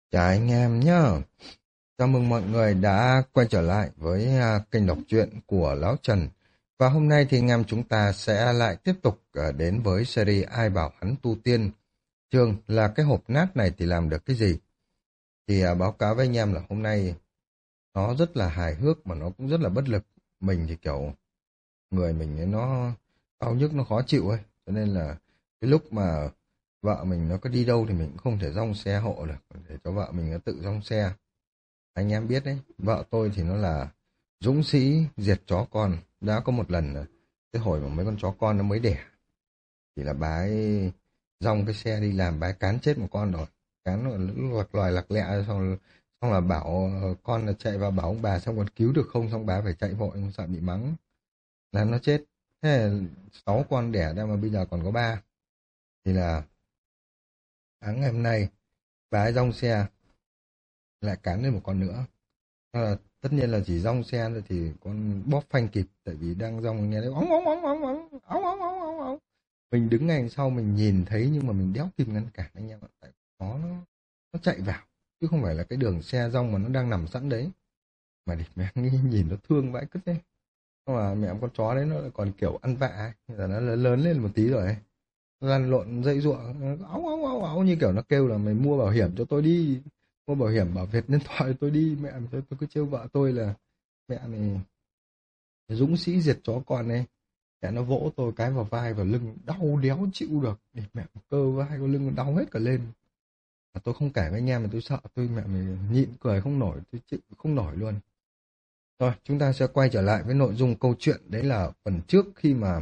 Chào anh em nhá. Chào mừng mọi người đã quay trở lại với kênh đọc truyện của Lão Trần. Và hôm nay thì anh em chúng ta sẽ lại tiếp tục đến với series Ai bảo hắn tu tiên. Chương là cái hộp nát này thì làm được cái gì? Thì báo cáo với anh em là hôm nay nó rất là hài hước mà nó cũng rất là bất lực. Mình thì kiểu người mình ấy nó đau nhức nó khó chịu ấy. Cho nên là cái lúc mà vợ mình nó có đi đâu thì mình cũng không thể dong xe hộ được. Để cho vợ mình nó tự dong xe. Anh em biết đấy, vợ tôi thì nó là dũng sĩ diệt chó con. Đã có một lần cái hồi mà mấy con chó con nó mới đẻ, thì là bà ấy dong cái xe đi làm, bà ấy cán chết một con rồi. Cán nó lạc loài lạc lẹ, xong là bảo con là chạy vào bảo ông bà xem còn cứu được không, xong bà phải chạy vội, không sợ bị mắng. Làm nó chết. Thế là 6 con đẻ ra mà bây giờ còn có ba. Thì là sáng ngày hôm nay, bà ấy dong xe lại cán lên một con nữa. Tất nhiên là chỉ dong xe thôi thì con bóp phanh kịp, tại vì đang dong nghe thấy ống ống ống ống ống ống ống ống ống ống. Mình đứng ngay sau mình nhìn thấy nhưng mà mình đéo kịp ngăn cản anh em ạ, tại nó chạy vào chứ không phải là cái đường xe dong mà nó đang nằm sẵn đấy. Mà địt mẹ nghĩ nhìn nó thương vãi cứt đấy. Nhưng mà mẹ con chó đấy nó lại còn kiểu ăn vạ ấy. Giờ nó lớn lớn lên một tí rồi ấy. Lăn lộn dãy giụa ống ống ống ống như kiểu nó kêu là mày mua bảo hiểm cho tôi đi, mua bảo hiểm bảo Việt Nhân thoại tôi đi. Mẹ tôi cứ trêu vợ tôi là mẹ này dũng sĩ diệt chó con này. Mẹ nó vỗ tôi cái vào vai vào lưng đau đéo chịu được, để mẹ cơ vai cái lưng đau hết cả lên. Mà tôi không kể với anh em mà tôi sợ, tôi mẹ mình nhịn cười không nổi, tôi chịu không nổi luôn. Rồi chúng ta sẽ quay trở lại với nội dung câu chuyện, đấy là phần trước khi mà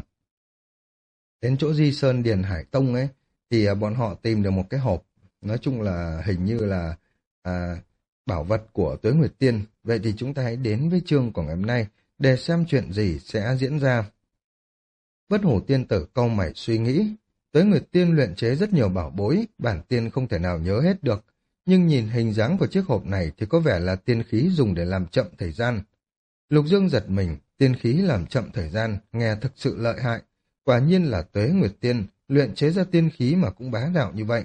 đến chỗ Di Sơn Điền Hải Tông ấy, thì bọn họ tìm được một cái hộp, nói chung là hình như là à, bảo vật của Tuế Nguyệt Tiên. Vậy thì chúng ta hãy đến với chương của ngày hôm nay để xem chuyện gì sẽ diễn ra. Bất Hủ Tiên Tử cau mày suy nghĩ, Tuế Nguyệt Tiên luyện chế rất nhiều bảo bối, bản tiên không thể nào nhớ hết được, nhưng nhìn hình dáng của chiếc hộp này thì có vẻ là tiên khí dùng để làm chậm thời gian. Lục Dương giật mình, tiên khí làm chậm thời gian, nghe thực sự lợi hại. Quả nhiên là Tuế Nguyệt Tiên, luyện chế ra tiên khí mà cũng bá đạo như vậy.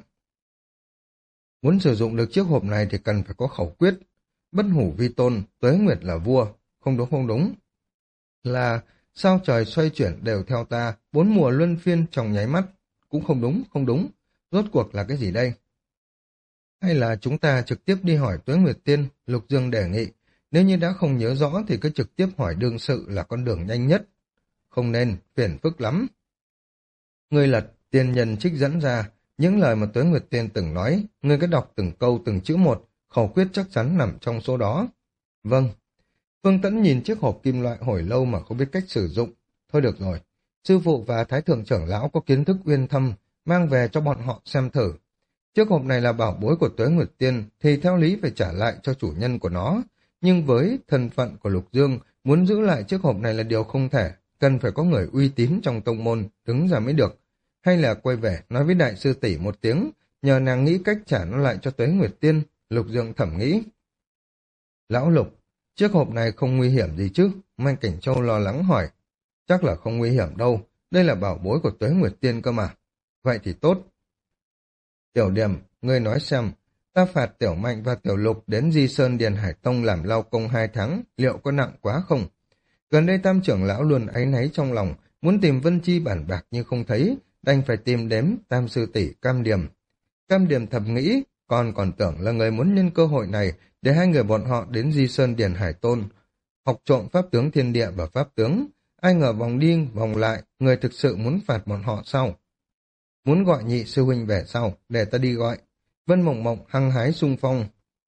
Muốn sử dụng được chiếc hộp này thì cần phải có khẩu quyết. Bất hủ vi tôn, Tuế Nguyệt là vua. Không đúng không đúng. Là sao trời xoay chuyển đều theo ta, bốn mùa luân phiên trong nháy mắt. Cũng không đúng, không đúng. Rốt cuộc là cái gì đây? Hay là chúng ta trực tiếp đi hỏi Tuế Nguyệt Tiên, Lục Dương đề nghị. Nếu như đã không nhớ rõ thì cứ trực tiếp hỏi đương sự là con đường nhanh nhất. Không nên, phiền phức lắm. Ngươi Lật, tiên nhân trích dẫn ra, những lời mà Tuế Nguyệt Tiên từng nói, ngươi cứ đọc từng câu từng chữ một, khẩu quyết chắc chắn nằm trong số đó. Vâng. Phương Tẫn nhìn chiếc hộp kim loại hồi lâu mà không biết cách sử dụng. Thôi được rồi, sư phụ và thái thượng trưởng lão có kiến thức uyên thâm, mang về cho bọn họ xem thử. Chiếc hộp này là bảo bối của Tuế Nguyệt Tiên, thì theo lý phải trả lại cho chủ nhân của nó. Nhưng với thân phận của Lục Dương, muốn giữ lại chiếc hộp này là điều không thể, cần phải có người uy tín trong tông môn, đứng ra mới được. Hay là quay về nói với đại sư tỷ một tiếng, nhờ nàng nghĩ cách trả nó lại cho Tuế Nguyệt Tiên, Lục Dương thẩm nghĩ. Lão Lục, chiếc hộp này không nguy hiểm gì chứ? Mạnh Cảnh Châu lo lắng hỏi. Chắc là không nguy hiểm đâu, đây là bảo bối của Tuế Nguyệt Tiên cơ mà. Vậy thì tốt. Tiểu Điểm, ngươi nói xem, ta phạt Tiểu Mạnh và Tiểu Lục đến Di Sơn Điền Hải Tông làm lao công 2 tháng, liệu có nặng quá không? Gần đây Tam trưởng lão luôn áy náy trong lòng, muốn tìm Vân Chi bản bạc nhưng không thấy, đành phải tìm đếm Tam sư tỷ Cam Điềm. Cam Điềm thầm nghĩ, còn tưởng là người muốn nhân cơ hội này để hai người bọn họ đến Di Sơn Điền Hải Tôn, học trộm pháp tướng thiên địa và pháp tướng. Ai ngờ vòng đi vòng lại, người thực sự muốn phạt bọn họ sau. Muốn gọi nhị sư huynh về sau, để ta đi gọi. Vân Mộng Mộng hăng hái xung phong.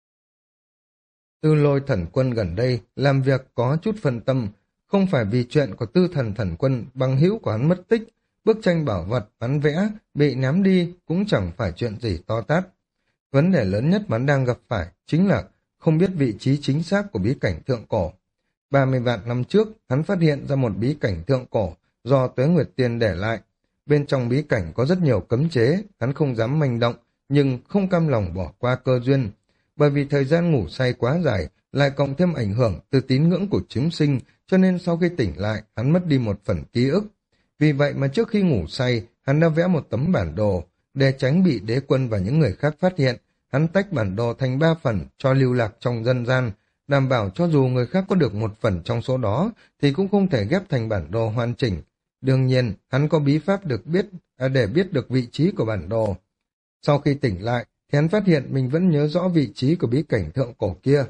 Tư Lôi Thần Quân gần đây làm việc có chút phân tâm, không phải vì chuyện của Tư Thần Thần Quân bằng hữu của hắn mất tích, bức tranh bảo vật hắn vẽ bị ném đi cũng chẳng phải chuyện gì to tát. Vấn đề lớn nhất mà hắn đang gặp phải chính là không biết vị trí chính xác của bí cảnh thượng cổ. 30 vạn năm trước, hắn phát hiện ra một bí cảnh thượng cổ do Tuế Nguyệt Tiên để lại. Bên trong bí cảnh có rất nhiều cấm chế, hắn không dám manh động, nhưng không cam lòng bỏ qua cơ duyên. Bởi vì thời gian ngủ say quá dài, lại cộng thêm ảnh hưởng từ tín ngưỡng của chúng sinh, cho nên sau khi tỉnh lại, hắn mất đi một phần ký ức. Vì vậy mà trước khi ngủ say, hắn đã vẽ một tấm bản đồ, để tránh bị đế quân và những người khác phát hiện, hắn tách bản đồ thành 3 phần cho lưu lạc trong dân gian, đảm bảo cho dù người khác có được 1 phần trong số đó thì cũng không thể ghép thành bản đồ hoàn chỉnh. Đương nhiên, hắn có bí pháp để biết được vị trí của bản đồ. Sau khi tỉnh lại, thì hắn phát hiện mình vẫn nhớ rõ vị trí của bí cảnh thượng cổ kia.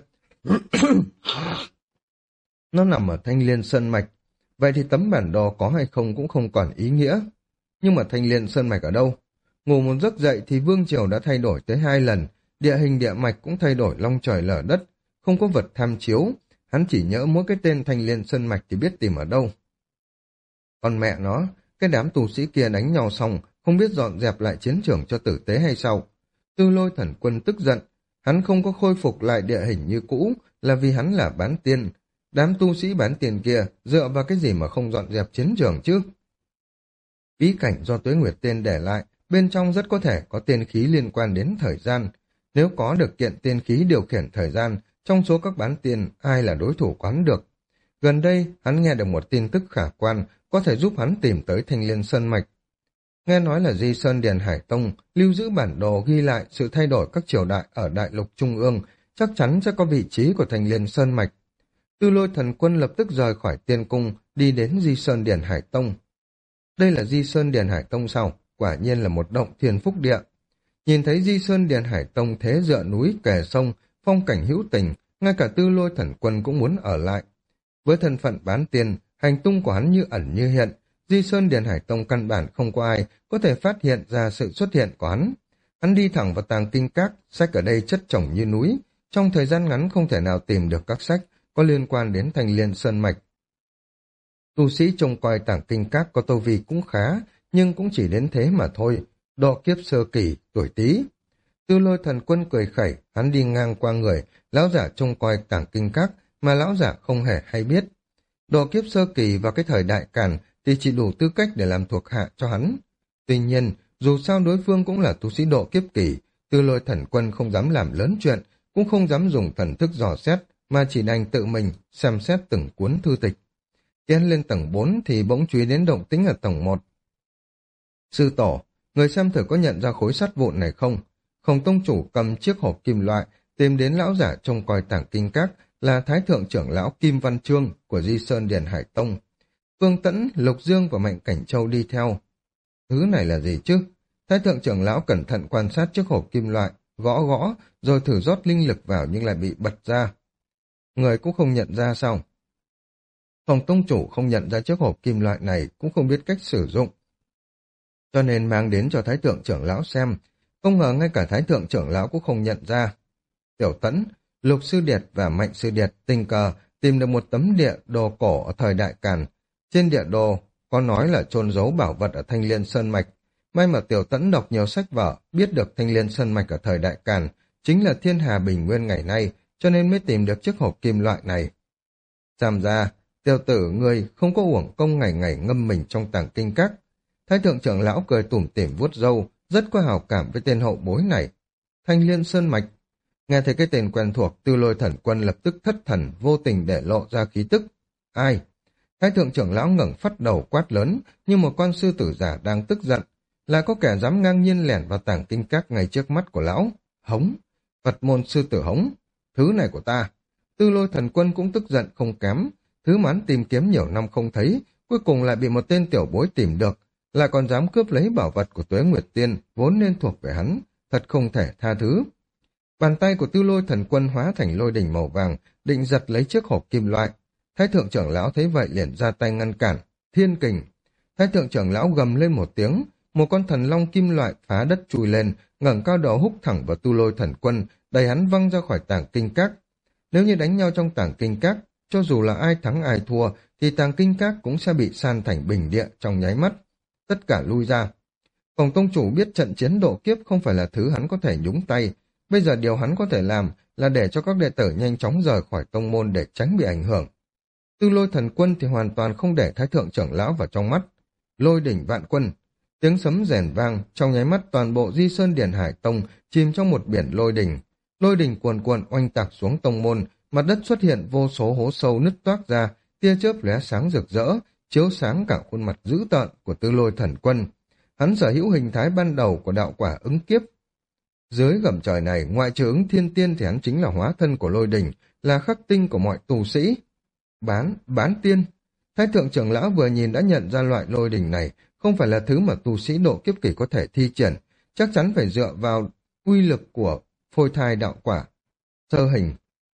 Nó nằm ở Thanh Liên Sơn Mạch. Vậy thì tấm bản đồ có hay không cũng không còn ý nghĩa. Nhưng mà Thanh Liên Sơn Mạch ở đâu? Ngủ một giấc dậy thì vương triều đã thay đổi tới 2 lần, địa hình địa mạch cũng thay đổi long trời lở đất, không có vật tham chiếu. Hắn chỉ nhớ mỗi cái tên Thanh Liên Sơn Mạch thì biết tìm ở đâu. Còn mẹ nó, cái đám tù sĩ kia đánh nhau xong, không biết dọn dẹp lại chiến trường cho tử tế hay sao? Tư Lôi Thần Quân tức giận, hắn không có khôi phục lại địa hình như cũ là vì hắn là bán tiên. Đám tu sĩ bán tiền kia dựa vào cái gì mà không dọn dẹp chiến trường chứ? Bí cảnh do Tuế Nguyệt Tiên để lại, bên trong rất có thể có tiên khí liên quan đến thời gian. Nếu có được kiện tiên khí điều khiển thời gian, trong số các bán tiên, ai là đối thủ quán được? Gần đây, hắn nghe được một tin tức khả quan, có thể giúp hắn tìm tới Thanh Liên Sơn Mạch. Nghe nói là Di Sơn Điền Hải Tông lưu giữ bản đồ ghi lại sự thay đổi các triều đại ở Đại Lục Trung ương, chắc chắn sẽ có vị trí của Thanh Liên Sơn Mạch. Tư Lôi Thần Quân lập tức rời khỏi tiên cung, đi đến Di Sơn Điền Hải Tông. Đây là Di Sơn Điền Hải Tông sao? Quả nhiên là một động thiên phúc địa. Nhìn thấy Di Sơn Điền Hải Tông thế dựa núi kè sông, phong cảnh hữu tình, ngay cả Tư Lôi Thần Quân cũng muốn ở lại. Với thân phận bán tiên, hành tung của hắn như ẩn như hiện, Di Sơn Điền Hải Tông căn bản không có ai có thể phát hiện ra sự xuất hiện của hắn. Hắn đi thẳng vào tàng kinh các, sách ở đây chất chồng như núi, trong thời gian ngắn không thể nào tìm được các sách có liên quan đến Thanh Liên Sơn Mạch. Tu sĩ trông coi tàng kinh các có tu vi cũng khá, nhưng cũng chỉ đến thế mà thôi, độ kiếp sơ kỳ, tuổi Tý. Tư Lôi Thần Quân cười khẩy, hắn đi ngang qua người, lão giả trông coi tàng kinh các mà lão giả không hề hay biết. Độ kiếp sơ kỳ vào cái thời đại Càn thì chỉ đủ tư cách để làm thuộc hạ cho hắn. Tuy nhiên, dù sao đối phương cũng là tu sĩ độ kiếp kỳ, Tư Lôi Thần Quân không dám làm lớn chuyện, cũng không dám dùng thần thức dò xét, mà chỉ đành tự mình xem xét từng cuốn thư tịch. Tiến lên tầng 4 thì bỗng chú ý đến động tĩnh ở tầng 1. Sư tổ, người xem thử có nhận ra khối sắt vụn này không? Khổng tông chủ cầm chiếc hộp kim loại, tìm đến lão giả trông coi tàng kinh các là Thái Thượng trưởng lão Kim Văn Trương của Di Sơn Điền Hải Tông. Phương Tẫn, Lục Dương và Mạnh Cảnh Châu đi theo. Thứ này là gì chứ? Thái Thượng trưởng lão cẩn thận quan sát chiếc hộp kim loại, gõ gõ, rồi thử rót linh lực vào nhưng lại bị bật ra. Người cũng không nhận ra sao? Khổng tông chủ không nhận ra chiếc hộp kim loại này, cũng không biết cách sử dụng. Cho nên mang đến cho Thái Thượng trưởng lão xem. Không ngờ ngay cả Thái Thượng trưởng lão cũng không nhận ra. Tiểu Tẫn, Lục Sư Điệt và Mạnh Sư Điệt tình cờ tìm được một tấm địa đồ cổ ở thời đại Càn. Trên địa đồ có nói là chôn giấu bảo vật ở Thanh Liên Sơn Mạch. May mà Tiểu Tẫn đọc nhiều sách vở, biết được Thanh Liên Sơn Mạch ở thời đại Càn chính là thiên hà bình nguyên ngày nay, cho nên mới tìm được chiếc hộp kim loại này. Xem ra, tiểu tử ngươi không có uổng công ngày ngày ngâm mình trong tàng kinh các. Thái Thượng trưởng lão cười tủm tỉm vuốt râu, rất có hào cảm với tên hậu bối này. Thanh Liên Sơn Mạch. Nghe thấy cái tên quen thuộc, Tư Lôi Thần Quân lập tức thất thần, vô tình để lộ ra khí tức. Ai? Thái Thượng trưởng lão ngẩng phát đầu quát lớn, như một con sư tử giả đang tức giận. Là có kẻ dám ngang nhiên lẻn vào tàng kinh các ngay trước mắt của lão. Hống! Phật môn sư tử hống! Thứ này của ta! Tư Lôi Thần Quân cũng tức giận không kém. Thứ mà hắn tìm kiếm nhiều năm không thấy, cuối cùng lại bị một tên tiểu bối tìm được, lại còn dám cướp lấy bảo vật của Tuế Nguyệt Tiên, vốn nên thuộc về hắn, thật không thể tha thứ. Bàn tay của Tư Lôi Thần Quân hóa thành lôi đỉnh màu vàng, định giật lấy chiếc hộp kim loại. Thái Thượng trưởng lão thấy vậy liền ra tay ngăn cản, thiên kình. Thái Thượng trưởng lão gầm lên một tiếng, một con thần long kim loại phá đất chui lên, ngẩng cao đầu húc thẳng vào Tư Lôi Thần Quân, đẩy hắn văng ra khỏi tàng kinh các. Nếu như đánh nhau trong tàng kinh các, cho dù là ai thắng ai thua, thì tàng kinh các cũng sẽ bị san thành bình địa trong nháy mắt. Tất cả lui ra. Khổng tông chủ biết trận chiến độ kiếp không phải là thứ hắn có thể nhúng tay. Bây giờ điều hắn có thể làm là để cho các đệ tử nhanh chóng rời khỏi tông môn để tránh bị ảnh hưởng. Tư Lôi Thần Quân thì hoàn toàn không để Thái Thượng trưởng lão vào trong mắt. Lôi đỉnh vạn quân. Tiếng sấm rền vang, trong nháy mắt toàn bộ Di Sơn Điền Hải Tông chìm trong một biển lôi đỉnh. Lôi đỉnh cuồn cuộn oanh tạc xuống tông môn, mặt đất xuất hiện vô số hố sâu nứt toác ra, tia chớp lóe sáng rực rỡ, chiếu sáng cả khuôn mặt dữ tợn của Tư Lôi Thần Quân. Hắn sở hữu hình thái ban đầu của đạo quả ứng kiếp. Dưới gầm trời này, ngoại trừ ứng thiên tiên thì hắn chính là hóa thân của lôi đình, là khắc tinh của mọi tù sĩ. Bán tiên. Thái thượng trưởng lão vừa nhìn đã nhận ra loại lôi đình này không phải là thứ mà tu sĩ độ kiếp kỳ có thể thi triển, chắc chắn phải dựa vào uy lực của phôi thai đạo quả. Sơ hình.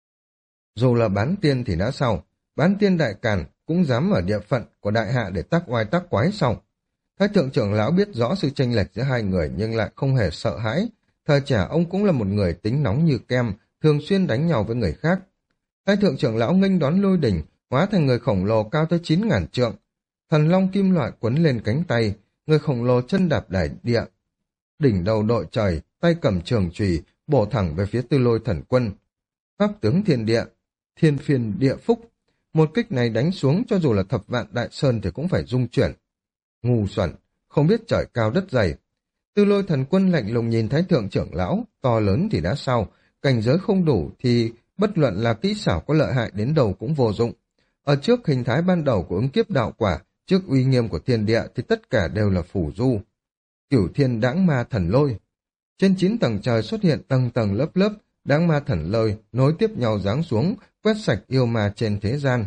Dù là bán tiên thì đã sao, bán tiên đại càn cũng dám ở địa phận của đại hạ để tác oai tác quái sao. Thái thượng trưởng lão biết rõ sự chênh lệch giữa hai người nhưng lại không hề sợ hãi. Thời trẻ ông cũng là một người tính nóng như kem, thường xuyên đánh nhau với người khác. Thái thượng trưởng lão nghênh đón lôi đỉnh, hóa thành người khổng lồ cao tới 9.000 trượng. Thần long kim loại quấn lên cánh tay, người khổng lồ chân đạp đại địa. Đỉnh đầu đội trời, tay cầm trường chùy, bổ thẳng về phía Tư Lôi Thần Quân. Pháp tướng thiên địa, thiên phiên địa phúc. Một kích này đánh xuống cho dù là thập vạn đại sơn thì cũng phải rung chuyển. Ngu xuẩn, không biết trời cao đất dày. Tư Lôi Thần Quân lạnh lùng nhìn Thái thượng trưởng lão, to lớn thì đã sao, cảnh giới không đủ thì bất luận là kỹ xảo có lợi hại đến đầu cũng vô dụng. Ở trước hình thái ban đầu của ứng kiếp đạo quả, trước uy nghiêm của thiên địa thì tất cả đều là phù du. Cửu thiên đãng ma thần lôi. Trên 9 tầng trời xuất hiện tầng tầng lớp lớp, đãng ma thần lôi nối tiếp nhau giáng xuống, quét sạch yêu ma trên thế gian.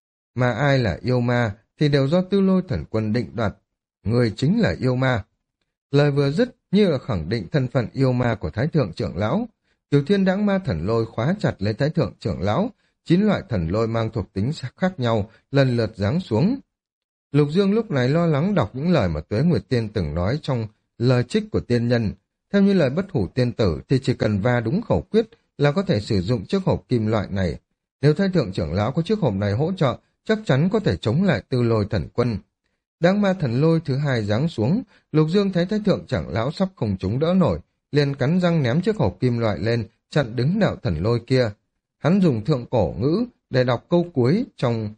Mà ai là yêu ma thì đều do Tư Lôi Thần Quân định đoạt. Người chính là yêu ma. Lời vừa dứt như là khẳng định thân phận yêu ma của Thái thượng trưởng lão. Cửu thiên đãng ma thần lôi khóa chặt lấy Thái thượng trưởng lão, 9 loại thần lôi mang thuộc tính khác nhau lần lượt giáng xuống. Lục Dương lúc này lo lắng đọc những lời mà Tuế Nguyệt Tiên từng nói trong lời trích của tiên nhân. Theo như lời bất hủ tiên tử thì chỉ cần va đúng khẩu quyết là có thể sử dụng chiếc hộp kim loại này. Nếu Thái thượng trưởng lão có chiếc hộp này hỗ trợ, chắc chắn có thể chống lại Tư Lôi Thần Quân. Đãng ma thần lôi thứ hai giáng xuống, Lục Dương thấy Thái thượng trưởng lão sắp không chống đỡ nổi, liền cắn răng ném chiếc hộp kim loại lên, chặn đứng đạo thần lôi kia. Hắn dùng thượng cổ ngữ để đọc câu cuối trong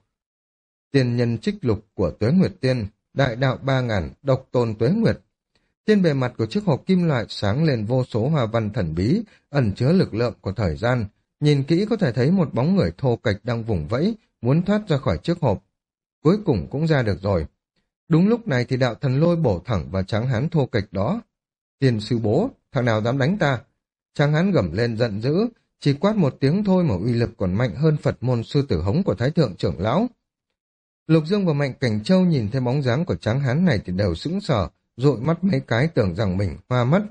tiên nhân trích lục của Tuế Nguyệt Tiên, đại đạo 3000, độc tôn Tuế Nguyệt. Trên bề mặt của chiếc hộp kim loại sáng lên vô số hoa văn thần bí, ẩn chứa lực lượng của thời gian. Nhìn kỹ có thể thấy một bóng người thô kệch đang vùng vẫy, muốn thoát ra khỏi chiếc hộp. Cuối cùng cũng ra được rồi. Đúng lúc này thì đạo thần lôi bổ thẳng vào tráng hán thô kệch đó. Tiền sư bố, thằng nào dám đánh ta? Tráng hán gầm lên giận dữ, chỉ quát một tiếng thôi mà uy lực còn mạnh hơn Phật môn sư tử hống của Thái thượng trưởng lão. Lục Dương và Mạnh Cảnh Châu nhìn thấy bóng dáng của tráng hán này thì đều sững sờ, dụi mắt mấy cái tưởng rằng mình hoa mắt.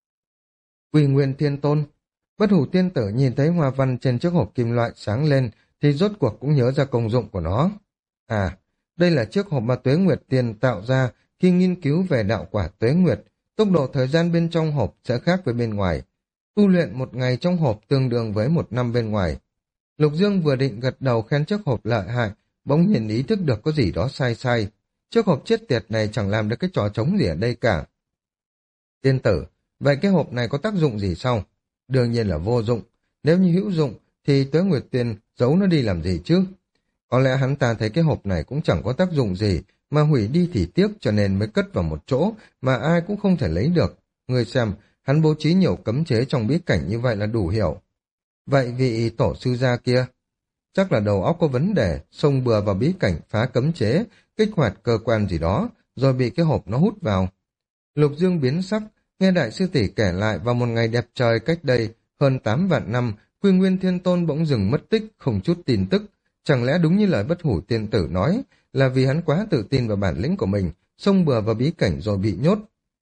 Quy Nguyên Thiên Tôn. Bất hủ tiên tử nhìn thấy hoa văn trên chiếc hộp kim loại sáng lên thì rốt cuộc cũng nhớ ra công dụng của nó. À, đây là chiếc hộp mà Tuế Nguyệt Tiên tạo ra khi nghiên cứu về đạo quả Tuế Nguyệt. Tốc độ thời gian bên trong hộp sẽ khác với bên ngoài. Tu luyện một ngày trong hộp tương đương với 1 năm bên ngoài. Lục Dương vừa định gật đầu khen chiếc hộp lợi hại, bỗng nhiên ý thức được có gì đó sai sai. Chiếc hộp chết tiệt này chẳng làm được cái trò trống gì ở đây cả. Tiên tử, vậy cái hộp này có tác dụng gì sao? Đương nhiên là vô dụng. Nếu như hữu dụng thì Tuế Nguyệt Tiên giấu nó đi làm gì chứ? Có lẽ hắn ta thấy cái hộp này cũng chẳng có tác dụng gì, mà hủy đi thì tiếc cho nên mới cất vào một chỗ mà ai cũng không thể lấy được. Ngươi xem, hắn bố trí nhiều cấm chế trong bí cảnh như vậy là đủ hiểu. Vậy vị tổ sư gia kia, chắc là đầu óc có vấn đề, xông bừa vào bí cảnh phá cấm chế, kích hoạt cơ quan gì đó, rồi bị cái hộp nó hút vào. Lục Dương biến sắc, nghe đại sư tỷ kể lại vào một ngày đẹp trời cách đây hơn 8 vạn năm, Quy Nguyên Thiên Tôn bỗng dừng mất tích, không chút tin tức. Chẳng lẽ đúng như lời bất hủ tiên tử nói, là vì hắn quá tự tin vào bản lĩnh của mình, xông bừa vào bí cảnh rồi bị nhốt.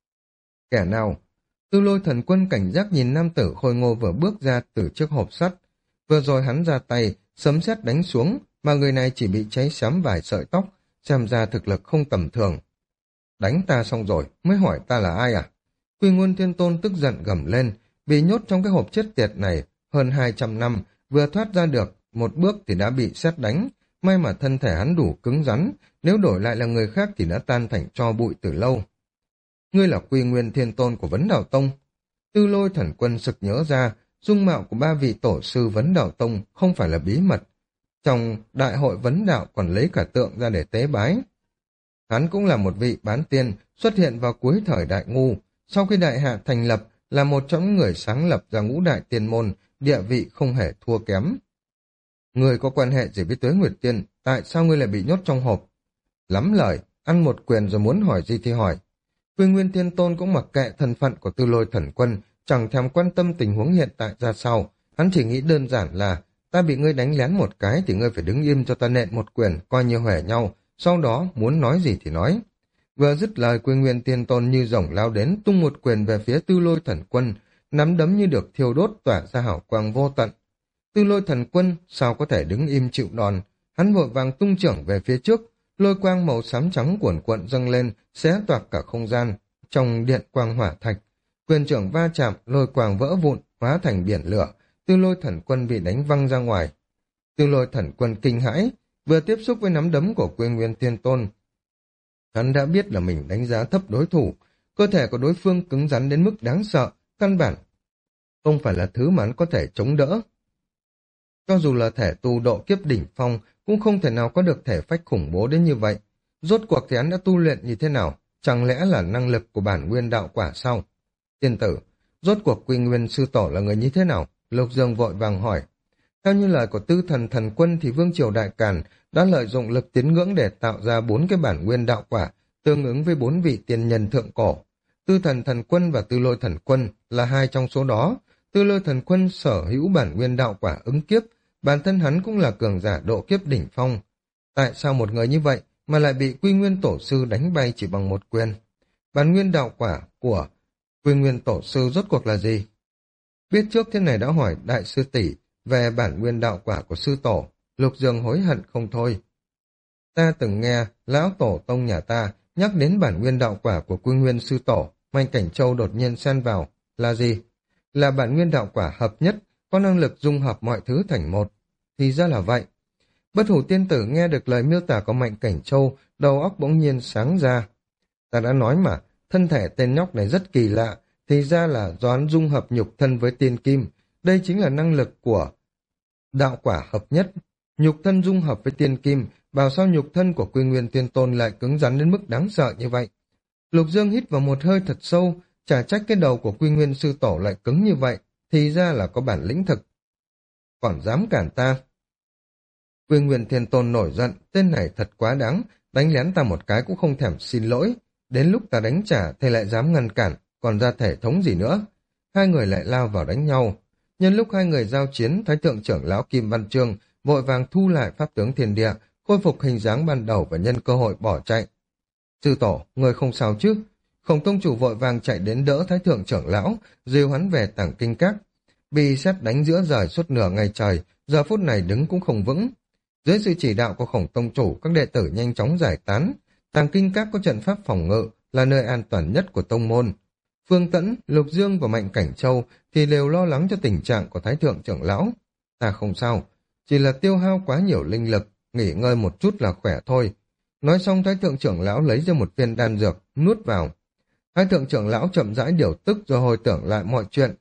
Kẻ nào? Tư Lôi Thần Quân cảnh giác nhìn nam tử khôi ngô vừa bước ra từ chiếc hộp sắt. Vừa rồi hắn ra tay, sấm sét đánh xuống, mà người này chỉ bị cháy xém vài sợi tóc, xem ra thực lực không tầm thường. Đánh ta xong rồi, mới hỏi ta là ai à? Quy Nguyên Thiên Tôn tức giận gầm lên, bị nhốt trong cái hộp chết tiệt này hơn 200 năm, vừa thoát ra được, một bước thì đã bị sét đánh. May mà thân thể hắn đủ cứng rắn, nếu đổi lại là người khác thì đã tan thành tro bụi từ lâu. Ngươi là Quy Nguyên Thiên Tôn của Vấn Đạo Tông. Tư Lôi Thần Quân sực nhớ ra, dung mạo của 3 vị tổ sư Vấn Đạo Tông không phải là bí mật. Trong đại hội vấn đạo còn lấy cả tượng ra để tế bái. Hắn cũng là một vị bán tiên xuất hiện vào cuối thời Đại Ngu, sau khi Đại Hạ thành lập là một trong những người sáng lập ra Ngũ Đại Tiên Môn, địa vị không hề thua kém. Người có quan hệ gì với Tuế Nguyệt Tiên, tại sao ngươi lại bị nhốt trong hộp? Lắm lời, ăn một quyền rồi muốn hỏi gì thì hỏi. Quy Nguyên Tiên Tôn cũng mặc kệ thân phận của Tư Lôi Thần Quân, chẳng thèm quan tâm tình huống hiện tại ra sao. Hắn chỉ nghĩ đơn giản là ta bị ngươi đánh lén một cái thì ngươi phải đứng im cho ta nện một quyền, coi như huề nhau, sau đó muốn nói gì thì nói. Vừa dứt lời, Quy Nguyên Tiên Tôn như rồng lao đến, tung một quyền về phía Tư Lôi Thần Quân, nắm đấm như được thiêu đốt tỏa ra hào quang vô tận. Tư Lôi Thần Quân sao có thể đứng im chịu đòn, hắn vội vàng tung trưởng về phía trước, lôi quang màu xám trắng cuồn cuộn dâng lên, xé toạc cả không gian. Trong điện quang hỏa thạch, quyền trưởng va chạm, lôi quang vỡ vụn, hóa thành biển lửa, Tư Lôi Thần Quân bị đánh văng ra ngoài. Tư Lôi Thần Quân kinh hãi, vừa tiếp xúc với nắm đấm của Quy Nguyên Tiên Tôn, hắn đã biết là mình đánh giá thấp đối thủ, cơ thể của đối phương cứng rắn đến mức đáng sợ, căn bản không phải là thứ mà hắn có thể chống đỡ. Cho dù là thể tu độ kiếp đỉnh phong, cũng không thể nào có được thể phách khủng bố đến như vậy. Rốt cuộc thì hắn đã tu luyện như thế nào? Chẳng lẽ là năng lực của bản nguyên đạo quả sao? Tiên tử, rốt cuộc Quy Nguyên sư tổ là người như thế nào? Lục Dương vội vàng hỏi. Theo như lời của Tư Thần Thần Quân thì Vương Triều Đại Càn đã lợi dụng lực tiến ngưỡng để tạo ra 4 cái bản nguyên đạo quả, tương ứng với 4 vị tiên nhân thượng cổ. Tư Thần Thần Quân và Tư Lôi Thần Quân là hai trong số đó. Tư Lôi Thần Quân sở hữu bản nguyên đạo quả ứng kiếp, bản thân hắn cũng là cường giả độ kiếp đỉnh phong. Tại sao một người như vậy mà lại bị Quy Nguyên Tổ Sư đánh bay chỉ bằng một quyền? Bản nguyên đạo quả của Quy Nguyên Tổ Sư rốt cuộc là gì? Biết trước thế này đã hỏi Đại sư tỷ về bản nguyên đạo quả của sư tổ, Lục Dương hối hận không thôi. Ta từng nghe lão tổ tông nhà ta nhắc đến bản nguyên đạo quả của Quy Nguyên sư tổ, Mạnh Cảnh Châu đột nhiên xen vào. Là gì? Là bản nguyên đạo quả hợp nhất, có năng lực dung hợp mọi thứ thành một. Thì ra là vậy. Bất Hủ tiên tử nghe được lời miêu tả của Mạnh Cảnh Châu, đầu óc bỗng nhiên sáng ra. Ta đã nói mà, thân thể tên nhóc này rất kỳ lạ, thì ra là do hắn dung hợp nhục thân với tiên kim. Đây chính là năng lực của đạo quả hợp nhất. Nhục thân dung hợp với tiên kim, bảo sao nhục thân của Quy Nguyên Tiên Tôn lại cứng rắn đến mức đáng sợ như vậy. Lục Dương hít vào một hơi thật sâu, chả trách cái đầu của Quy Nguyên sư tổ lại cứng như vậy, thì ra là có bản lĩnh thực. Còn dám cản ta. Quy Nguyên Thiên Tôn nổi giận, tên này thật quá đáng, đánh lén ta một cái cũng không thèm xin lỗi. Đến lúc ta đánh trả thì lại dám ngăn cản, còn ra thể thống gì nữa. Hai người lại lao vào đánh nhau. Nhân lúc hai người giao chiến, Thái thượng trưởng lão Kim Văn Chương vội vàng thu lại pháp tướng thiên địa, khôi phục hình dáng ban đầu và nhân cơ hội bỏ chạy. Sư tổ, người không sao chứ? Khổng tông chủ vội vàng chạy đến đỡ Thái thượng trưởng lão, dìu hắn về tảng kinh các. Bị sét đánh giữa rời suốt nửa ngày trời, giờ phút này đứng cũng không vững. Dưới sự chỉ đạo của Khổng tông chủ, các đệ tử nhanh chóng giải tán. Tàng kinh các có trận pháp phòng ngự, là nơi an toàn nhất của tông môn. Phương Tẫn, Lục Dương và Mạnh Cảnh Châu thì đều lo lắng cho tình trạng của Thái thượng trưởng lão. Ta không sao, chỉ là tiêu hao quá nhiều linh lực, nghỉ ngơi một chút là khỏe thôi. Nói xong Thái thượng trưởng lão lấy ra một viên đan dược, nuốt vào. Thái thượng trưởng lão chậm rãi điều tức rồi hồi tưởng lại mọi chuyện.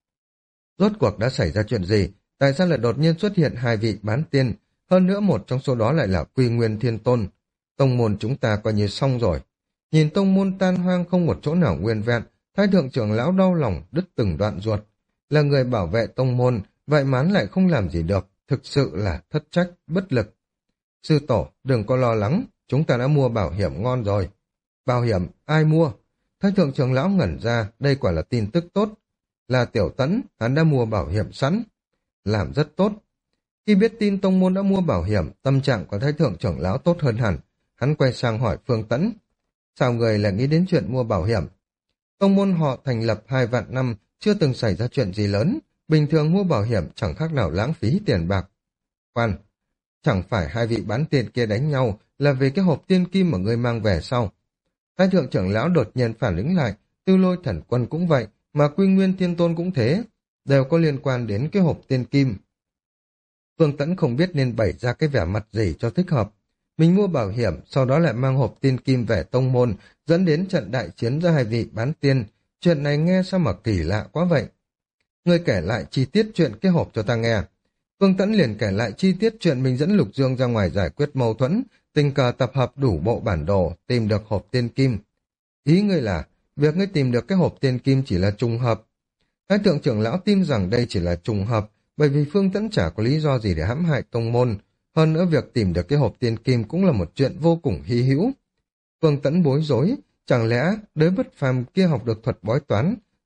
Rốt cuộc đã xảy ra chuyện gì? Tại sao lại đột nhiên xuất hiện hai vị bán tiên? Hơn nữa một trong số đó lại là Quy Nguyên Thiên Tôn. Tông môn chúng ta coi như xong rồi. Nhìn tông môn tan hoang không một chỗ nào nguyên vẹn, Thái thượng trưởng lão đau lòng đứt từng đoạn ruột. Là người bảo vệ tông môn, vậy mà hắn lại không làm gì được, thực sự là thất trách, bất lực. Sư tổ, đừng có lo lắng, chúng ta đã mua bảo hiểm ngon rồi. Bảo hiểm, ai mua? Thái thượng trưởng lão ngẩn ra, đây quả là tin tức tốt. Là Tiểu Tẫn, hắn đã mua bảo hiểm sẵn. Làm rất tốt. Khi biết tin tông môn đã mua bảo hiểm, tâm trạng của Thái thượng trưởng lão tốt hơn hẳn. Hắn quay sang hỏi Phương Tẫn. Sao người lại nghĩ đến chuyện mua bảo hiểm? Tông môn họ thành lập 2 vạn năm, chưa từng xảy ra chuyện gì lớn. Bình thường mua bảo hiểm chẳng khác nào lãng phí tiền bạc. Khoan, chẳng phải hai vị bán tiền kia đánh nhau là vì cái hộp tiên kim mà ngươi mang về sau. Thái thượng trưởng lão đột nhiên phản ứng lại, Tư Lôi Thần Quân cũng vậy, mà Quy Nguyên Thiên Tôn cũng thế, đều có liên quan đến cái hộp tiên kim. Phương Tẫn không biết nên bày ra cái vẻ mặt gì cho thích hợp. Mình mua bảo hiểm, sau đó lại mang hộp tiên kim về tông môn, dẫn đến trận đại chiến giữa hai vị bán tiên. Chuyện này nghe sao mà kỳ lạ quá vậy? Ngươi kể lại chi tiết chuyện cái hộp cho ta nghe. Phương Tẫn liền kể lại chi tiết chuyện mình dẫn Lục Dương ra ngoài giải quyết mâu thuẫn, tình cờ tập hợp đủ bộ bản đồ, tìm được hộp tiên kim. Ý ngươi là, việc ngươi tìm được cái hộp tiên kim chỉ là trùng hợp. Thái thượng trưởng lão tin rằng đây chỉ là trùng hợp, bởi vì Phương Tẫn chả có lý do gì để hãm hại tông môn. Hơn nữa việc tìm được cái hộp tiên kim cũng là một chuyện vô cùng hy hữu. Phương Tẫn bối rối, chẳng lẽ đới bất phàm kia học được thuật bói toán,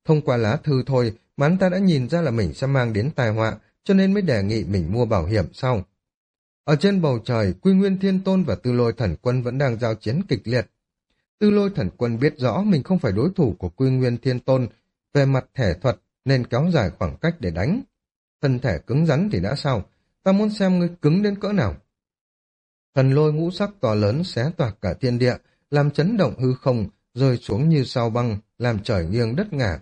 Thông qua lá thư thôi mà hắn ta đã nhìn ra là mình sẽ mang đến tai họa, cho nên mới đề nghị mình mua bảo hiểm sau. Ở trên bầu trời, Quy Nguyên Thiên Tôn và Tư Lôi Thần Quân vẫn đang giao chiến kịch liệt. Tư Lôi Thần Quân biết rõ mình không phải đối thủ của Quy Nguyên Thiên Tôn về mặt thể thuật nên kéo dài khoảng cách để đánh. Thân thể cứng rắn thì đã sao? Ta muốn xem ngươi cứng đến cỡ nào. Thần lôi ngũ sắc to lớn xé toạc cả thiên địa, làm chấn động hư không, rơi xuống như sao băng, làm trời nghiêng đất ngả.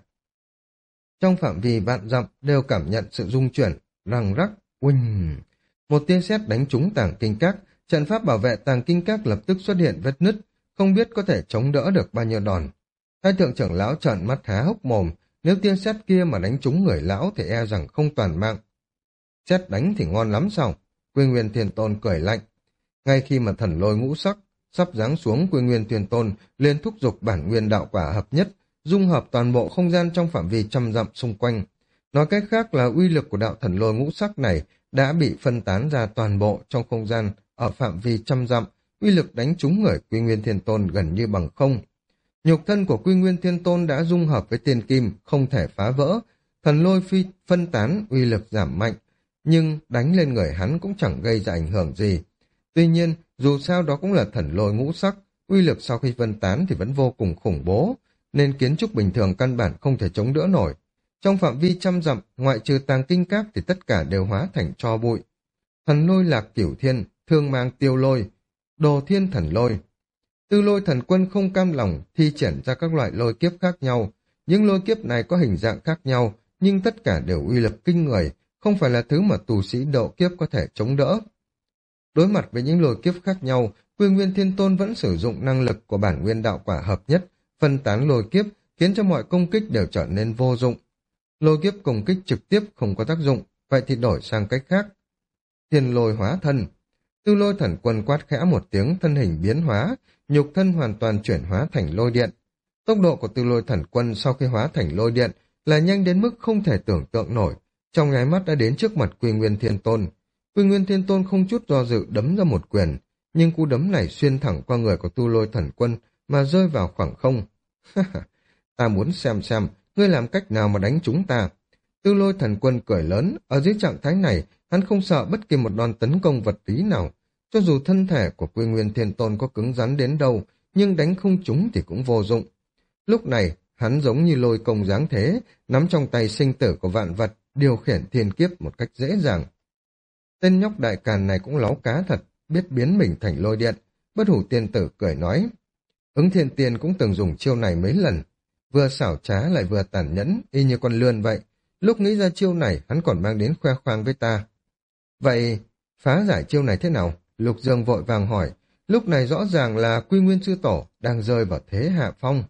Trong phạm vi vạn dặm đều cảm nhận sự rung chuyển, răng rắc, uỳnh. Một tia sét đánh trúng tàng kinh các, trận pháp bảo vệ tàng kinh các lập tức xuất hiện vết nứt, không biết có thể chống đỡ được bao nhiêu đòn. Hai thượng trưởng lão trợn mắt há hốc mồm, nếu tia sét kia mà đánh trúng người lão thì e rằng không toàn mạng. Sét đánh thì ngon lắm sao? Quy Nguyên Thiên Tôn cười lạnh. Ngay khi mà thần lôi ngũ sắc sắp giáng xuống, Quy Nguyên Thiên Tôn liền thúc giục bản nguyên đạo quả hợp nhất, dung hợp toàn bộ không gian trong phạm vi trăm dặm xung quanh. Nói cách khác là uy lực của đạo thần lôi ngũ sắc này đã bị phân tán ra toàn bộ trong không gian ở phạm vi trăm dặm, uy lực đánh trúng người Quy Nguyên Thiên Tôn gần như bằng không. Nhục thân của Quy Nguyên Thiên Tôn đã dung hợp với tiên kim, không thể phá vỡ, thần lôi phân tán, uy lực giảm mạnh, nhưng đánh lên người hắn cũng chẳng gây ra ảnh hưởng gì. Tuy nhiên, dù sao đó cũng là thần lôi ngũ sắc, uy lực sau khi phân tán thì vẫn vô cùng khủng bố, nên kiến trúc bình thường căn bản không thể chống đỡ nổi. Trong phạm vi trăm dặm, ngoại trừ tàng kinh các thì tất cả đều hóa thành tro bụi. Thần lôi lạc cửu thiên, thương mang tiêu lôi, đồ thiên thần lôi. Tư Lôi Thần Quân không cam lòng thi triển ra các loại lôi kiếp khác nhau. Những lôi kiếp này có hình dạng khác nhau, nhưng tất cả đều uy lực kinh người, không phải là thứ mà tù sĩ độ kiếp có thể chống đỡ. Đối mặt với những lôi kiếp khác nhau, Quy Nguyên Thiên Tôn vẫn sử dụng năng lực của bản nguyên đạo quả hợp nhất, phân tán lôi kiếp, khiến cho mọi công kích đều trở nên vô dụng. Lôi kiếp công kích trực tiếp không có tác dụng, vậy thì đổi sang cách khác. Thiên lôi hóa thân. Tư Lôi Thần Quân quát khẽ một tiếng, thân hình biến hóa, nhục thân hoàn toàn chuyển hóa thành lôi điện. Tốc độ của Tư Lôi Thần Quân sau khi hóa thành lôi điện là nhanh đến mức không thể tưởng tượng nổi, trong nháy mắt đã đến trước mặt Quy Nguyên Thiên Tôn. Quy Nguyên Thiên Tôn không chút do dự đấm ra một quyền, nhưng cú đấm này xuyên thẳng qua người của Tư Lôi Thần Quân mà rơi vào khoảng không. Ta muốn xem ngươi làm cách nào mà đánh chúng ta. Tư Lôi Thần Quân cười lớn, ở dưới trạng thái này, hắn không sợ bất kỳ một đòn tấn công vật lý nào. Cho dù thân thể của Quy Nguyên Thiên Tôn có cứng rắn đến đâu, nhưng đánh không trúng thì cũng vô dụng. Lúc này, hắn giống như lôi công dáng thế, nắm trong tay sinh tử của vạn vật, điều khiển thiên kiếp một cách dễ dàng. Tên nhóc đại càn này cũng láu cá thật, biết biến mình thành lôi điện. Bất Hủ Tiên Tử cười nói. Ứng Thiên Tiên cũng từng dùng chiêu này mấy lần, vừa xảo trá lại vừa tàn nhẫn, y như con lươn vậy. Lúc nghĩ ra chiêu này, hắn còn mang đến khoe khoang với ta. Vậy, phá giải chiêu này thế nào? Lục Dương vội vàng hỏi. Lúc này rõ ràng là Quy Nguyên Sư Tổ đang rơi vào thế hạ phong.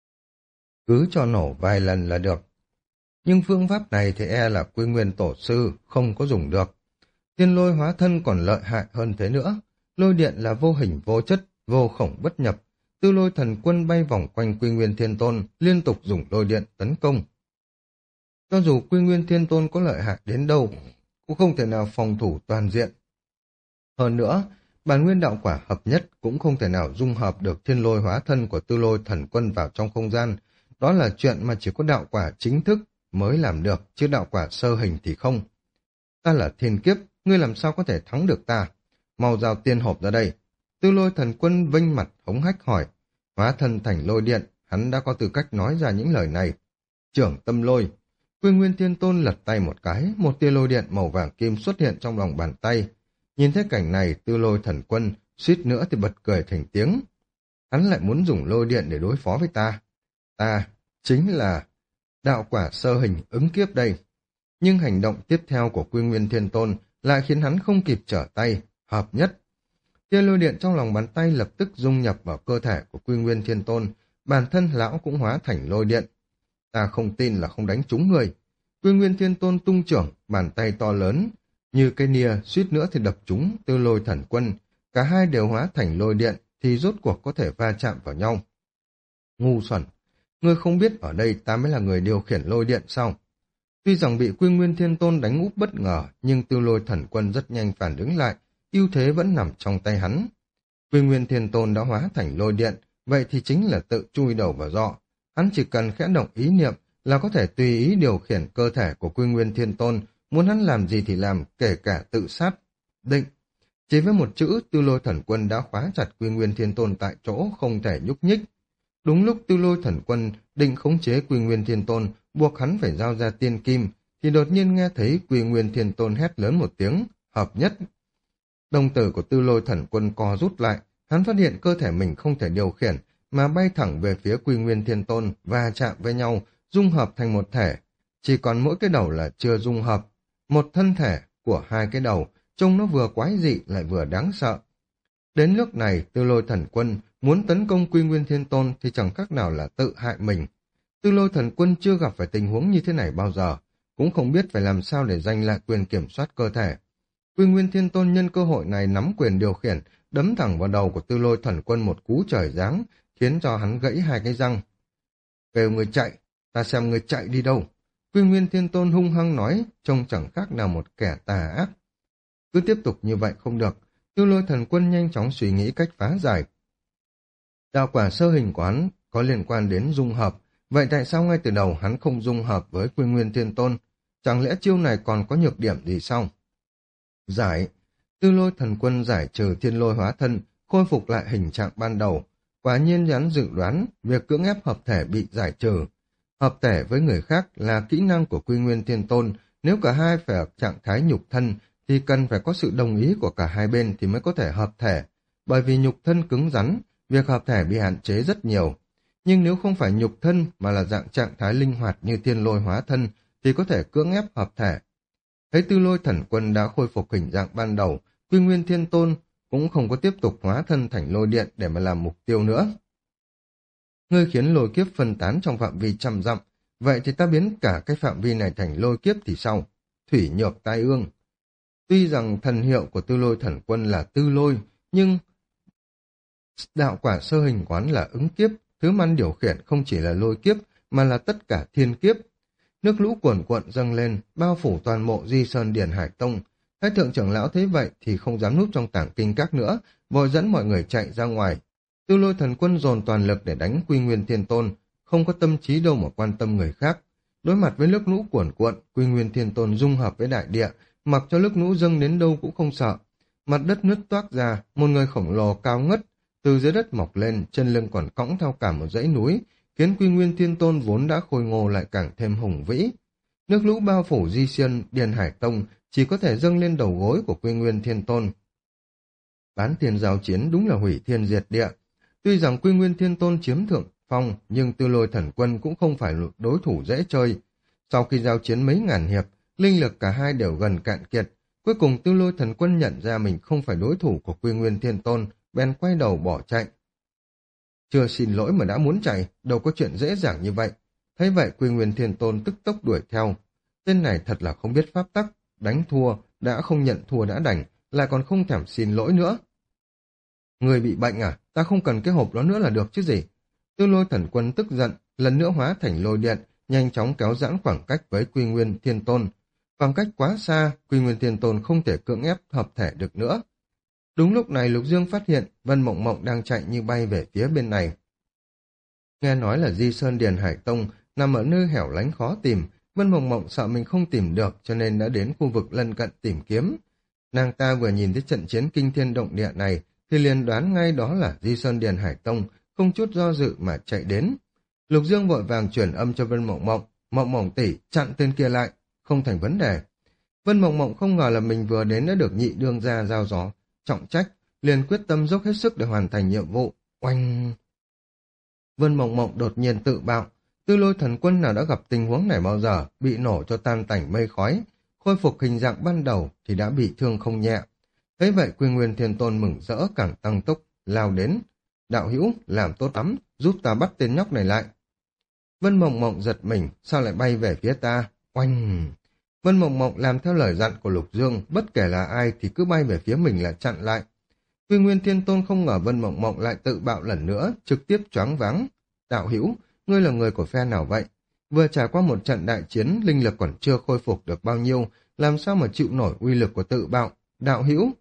Cứ cho nổ vài lần là được. Nhưng phương pháp này thì e là Quy Nguyên Tổ Sư không có dùng được. Thiên lôi hóa thân còn lợi hại hơn thế nữa. Lôi điện là vô hình vô chất, vô khổng bất nhập. Tư Lôi Thần Quân bay vòng quanh Quy Nguyên Thiên Tôn, liên tục dùng lôi điện tấn công. Cho dù Quy Nguyên Thiên Tôn có lợi hại đến đâu, cũng không thể nào phòng thủ toàn diện. Hơn nữa, bản nguyên đạo quả hợp nhất cũng không thể nào dung hợp được thiên lôi hóa thân của Tư Lôi Thần Quân vào trong không gian. Đó là chuyện mà chỉ có đạo quả chính thức mới làm được, chứ đạo quả sơ hình thì không. Ta là thiên kiếp, ngươi làm sao có thể thắng được ta? Mau giao tiên hộp ra đây. Tư Lôi Thần Quân vênh mặt hống hách hỏi. Hóa thân thành lôi điện, hắn đã có tư cách nói ra những lời này. Trưởng tâm lôi. Quy Nguyên Thiên Tôn lật tay một cái, một tia lôi điện màu vàng kim xuất hiện trong lòng bàn tay. Nhìn thấy cảnh này, Tư Lôi Thần Quân suýt nữa thì bật cười thành tiếng. Hắn lại muốn dùng lôi điện để đối phó với ta. Ta chính là đạo quả sơ hình ứng kiếp đây. Nhưng hành động tiếp theo của Quy Nguyên Thiên Tôn lại khiến hắn không kịp trở tay, hợp nhất. Tia lôi điện trong lòng bàn tay lập tức dung nhập vào cơ thể của Quy Nguyên Thiên Tôn, bản thân lão cũng hóa thành lôi điện. Ta không tin là không đánh trúng người. Quy Nguyên Thiên Tôn tung trưởng, bàn tay to lớn, như cây nia suýt nữa thì đập trúng Tư Lôi Thần Quân. Cả hai đều hóa thành lôi điện, thì rốt cuộc có thể va chạm vào nhau. Ngu xuẩn, ngươi không biết ở đây ta mới là người điều khiển lôi điện sao? Tuy rằng bị Quy Nguyên Thiên Tôn đánh úp bất ngờ, nhưng Tư Lôi Thần Quân rất nhanh phản ứng lại, ưu thế vẫn nằm trong tay hắn. Quy Nguyên Thiên Tôn đã hóa thành lôi điện, vậy thì chính là tự chui đầu vào giọ. Hắn chỉ cần khẽ động ý niệm là có thể tùy ý điều khiển cơ thể của Quy Nguyên Thiên Tôn, muốn hắn làm gì thì làm, kể cả tự sát. Định. Chỉ với một chữ, Tư Lôi Thần Quân đã khóa chặt Quy Nguyên Thiên Tôn tại chỗ, không thể nhúc nhích. Đúng lúc Tư Lôi Thần Quân định khống chế Quy Nguyên Thiên Tôn, buộc hắn phải giao ra tiên kim, thì đột nhiên nghe thấy Quy Nguyên Thiên Tôn hét lớn một tiếng, hợp nhất. Đồng tử của Tư Lôi Thần Quân co rút lại, hắn phát hiện cơ thể mình không thể điều khiển, mà bay thẳng về phía Quy Nguyên Thiên Tôn và chạm với nhau, dung hợp thành một thể. Chỉ còn mỗi cái đầu là chưa dung hợp. Một thân thể của hai cái đầu, trông nó vừa quái dị lại vừa đáng sợ. Đến lúc này, Tư Lôi Thần Quân muốn tấn công Quy Nguyên Thiên Tôn thì chẳng khác nào là tự hại mình. Tư Lôi Thần Quân chưa gặp phải tình huống như thế này bao giờ, cũng không biết phải làm sao để giành lại quyền kiểm soát cơ thể. Quy Nguyên Thiên Tôn nhân cơ hội này nắm quyền điều khiển, đấm thẳng vào đầu của Tư Lôi Thần Quân một cú trời giáng, khiến cho hắn gãy hai cái răng. Kêu người chạy, ta xem người chạy đi đâu. Quy Nguyên Thiên Tôn hung hăng nói, trông chẳng khác nào một kẻ tà ác. Cứ tiếp tục như vậy không được, Tư Lôi Thần Quân nhanh chóng suy nghĩ cách phá giải. Đạo quả sơ hình của hắn có liên quan đến dung hợp, vậy tại sao ngay từ đầu hắn không dung hợp với Quy Nguyên Thiên Tôn? Chẳng lẽ chiêu này còn có nhược điểm gì sao? Giải. Tư Lôi Thần Quân giải trừ thiên lôi hóa thân, khôi phục lại hình trạng ban đầu. Quả nhiên hắn dự đoán việc cưỡng ép hợp thể bị giải trừ. Hợp thể với người khác là kỹ năng của Quy Nguyên Thiên Tôn, nếu cả hai phải ở trạng thái nhục thân thì cần phải có sự đồng ý của cả hai bên thì mới có thể hợp thể. Bởi vì nhục thân cứng rắn, việc hợp thể bị hạn chế rất nhiều. Nhưng nếu không phải nhục thân mà là dạng trạng thái linh hoạt như thiên lôi hóa thân thì có thể cưỡng ép hợp thể. Thấy Tư Lôi Thần Quân đã khôi phục hình dạng ban đầu, Quy Nguyên Thiên Tôn cũng không có tiếp tục hóa thân thành lôi điện để mà làm mục tiêu nữa. Ngươi khiến lôi kiếp phân tán trong phạm vi trăm dặm, vậy thì ta biến cả cái phạm vi này thành lôi kiếp thì sao? Thủy nhược tai ương. Tuy rằng thần hiệu của Tư Lôi Thần Quân là Tư Lôi, nhưng đạo quả sơ hình quán là ứng kiếp, thứ man điều khiển không chỉ là lôi kiếp mà là tất cả thiên kiếp. Nước lũ cuồn cuộn dâng lên, bao phủ toàn bộ Di Sơn Điển Hải Tông. Thái thượng trưởng lão thấy vậy thì không dám núp trong tảng kinh các nữa, vội dẫn mọi người chạy ra ngoài. Tư Lôi Thần Quân dồn toàn lực để đánh Quy Nguyên Thiên Tôn, không có tâm trí đâu mà quan tâm người khác. Đối mặt với nước lũ cuồn cuộn, Quy Nguyên Thiên Tôn dung hợp với đại địa, mặc cho nước lũ dâng đến đâu cũng không sợ. Mặt đất nứt toác ra, một người khổng lồ cao ngất từ dưới đất mọc lên, chân lưng còn cõng theo cả một dãy núi, khiến Quy Nguyên Thiên Tôn vốn đã khôi ngô lại càng thêm hùng vĩ. Nước lũ bao phủ Di Sơn Điền Hải Tông chỉ có thể dâng lên đầu gối của Quy Nguyên Thiên Tôn. Bán tiền giao chiến đúng là hủy thiên diệt địa. Tuy rằng Quy Nguyên Thiên Tôn chiếm thượng phong, nhưng Tư Lôi Thần Quân cũng không phải đối thủ dễ chơi. Sau khi giao chiến mấy ngàn hiệp, linh lực cả hai đều gần cạn kiệt. Cuối cùng Tư Lôi Thần Quân nhận ra mình không phải đối thủ của Quy Nguyên Thiên Tôn, bèn quay đầu bỏ chạy. Chưa xin lỗi mà đã muốn chạy, đâu có chuyện dễ dàng như vậy. Thấy vậy Quy Nguyên Thiên Tôn tức tốc đuổi theo. Tên này thật là không biết pháp tắc, đánh thua, đã không nhận thua đã đành, lại còn không thèm xin lỗi nữa. Người bị bệnh à? Ta không cần cái hộp đó nữa là được chứ gì? Tư Lôi Thần Quân tức giận, lần nữa hóa thành lôi điện, nhanh chóng kéo giãn khoảng cách với Quy Nguyên Thiên Tôn. Khoảng cách quá xa, Quy Nguyên Thiên Tôn không thể cưỡng ép hợp thể được nữa. Đúng lúc này Lục Dương phát hiện Vân Mộng Mộng đang chạy như bay về phía bên này. Nghe nói là Di Sơn Điền Hải Tông nằm ở nơi hẻo lánh khó tìm, Vân Mộng Mộng sợ mình không tìm được cho nên đã đến khu vực lân cận tìm kiếm. Nàng ta vừa nhìn thấy trận chiến kinh thiên động địa này thì liền đoán ngay đó là Di Sơn Điền Hải Tông, không chút do dự mà chạy đến. Lục Dương vội vàng chuyển âm cho Vân Mộng Mộng, Mộng Mộng tỷ chặn tên kia lại, không thành vấn đề. Vân Mộng Mộng không ngờ là mình vừa đến đã được nhị đương gia giao gió trọng trách, liền quyết tâm dốc hết sức để hoàn thành nhiệm vụ. Oanh! Vân Mộng Mộng đột nhiên tự bạo. Tư Lôi Thần Quân nào đã gặp tình huống này bao giờ, bị nổ cho tan tành mây khói, khôi phục hình dạng ban đầu thì đã bị thương không nhẹ. Thế vậy Quy Nguyên Thiên Tôn mừng rỡ càng tăng tốc, lao đến. Đạo hữu, làm tốt lắm, giúp ta bắt tên nhóc này lại. Vân Mộng Mộng giật mình, sao lại bay về phía ta? Oanh! Vân Mộng Mộng làm theo lời dặn của Lục Dương, bất kể là ai thì cứ bay về phía mình là chặn lại. Quy Nguyên Thiên Tôn không ngờ Vân Mộng Mộng lại tự bạo lần nữa, trực tiếp choáng váng. Đạo hữu, ngươi là người của phe nào vậy? Vừa trải qua một trận đại chiến, linh lực còn chưa khôi phục được bao nhiêu, làm sao mà chịu nổi uy lực của tự bạo? Đạo hữu,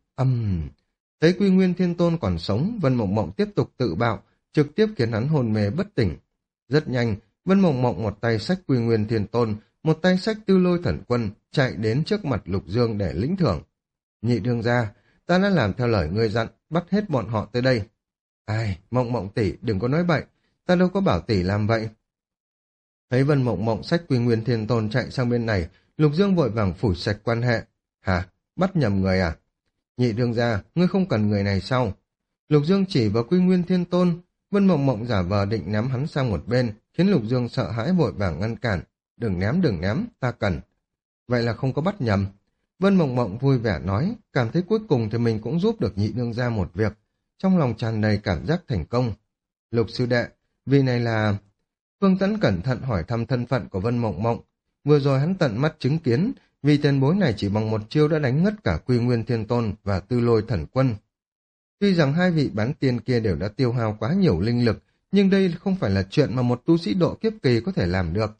thấy Quy Nguyên Thiên Tôn còn sống, Vân Mộng Mộng tiếp tục tự bạo, trực tiếp khiến hắn hồn mê bất tỉnh. Rất nhanh, Vân Mộng Mộng một tay xách Quy Nguyên Thiên Tôn, một tay xách Tư Lôi Thần Quân, chạy đến trước mặt Lục Dương để lĩnh thưởng. Nhị đương gia, ta đã làm theo lời ngươi dặn, bắt hết bọn họ tới đây. Ai, Mộng Mộng tỷ, đừng có nói bậy, ta đâu có bảo tỷ làm vậy. Thấy Vân Mộng Mộng xách Quy Nguyên Thiên Tôn chạy sang bên này, Lục Dương vội vàng phủi sạch quan hệ. Hả, bắt nhầm người à? Nhị đương gia, ngươi không cần người này sao? Lục Dương chỉ vào Quy Nguyên Thiên Tôn, Vân Mộng Mộng giả vờ định ném hắn sang một bên, khiến Lục Dương sợ hãi vội vàng ngăn cản. Đừng ném, ta cần. Vậy là không có bắt nhầm. Vân Mộng Mộng vui vẻ nói, cảm thấy cuối cùng thì mình cũng giúp được nhị đương gia một việc. Trong lòng tràn đầy cảm giác thành công. Lục sư đệ, vì này là... Phương Tẫn cẩn thận hỏi thăm thân phận của Vân Mộng Mộng. Vừa rồi hắn tận mắt chứng kiến, vì tiền bối này chỉ bằng một chiêu đã đánh ngất cả Quy Nguyên Thiên Tôn và Tư Lôi Thần Quân. Tuy rằng hai vị bán tiên kia đều đã tiêu hao quá nhiều linh lực, nhưng đây không phải là chuyện mà một tu sĩ độ kiếp kỳ có thể làm được.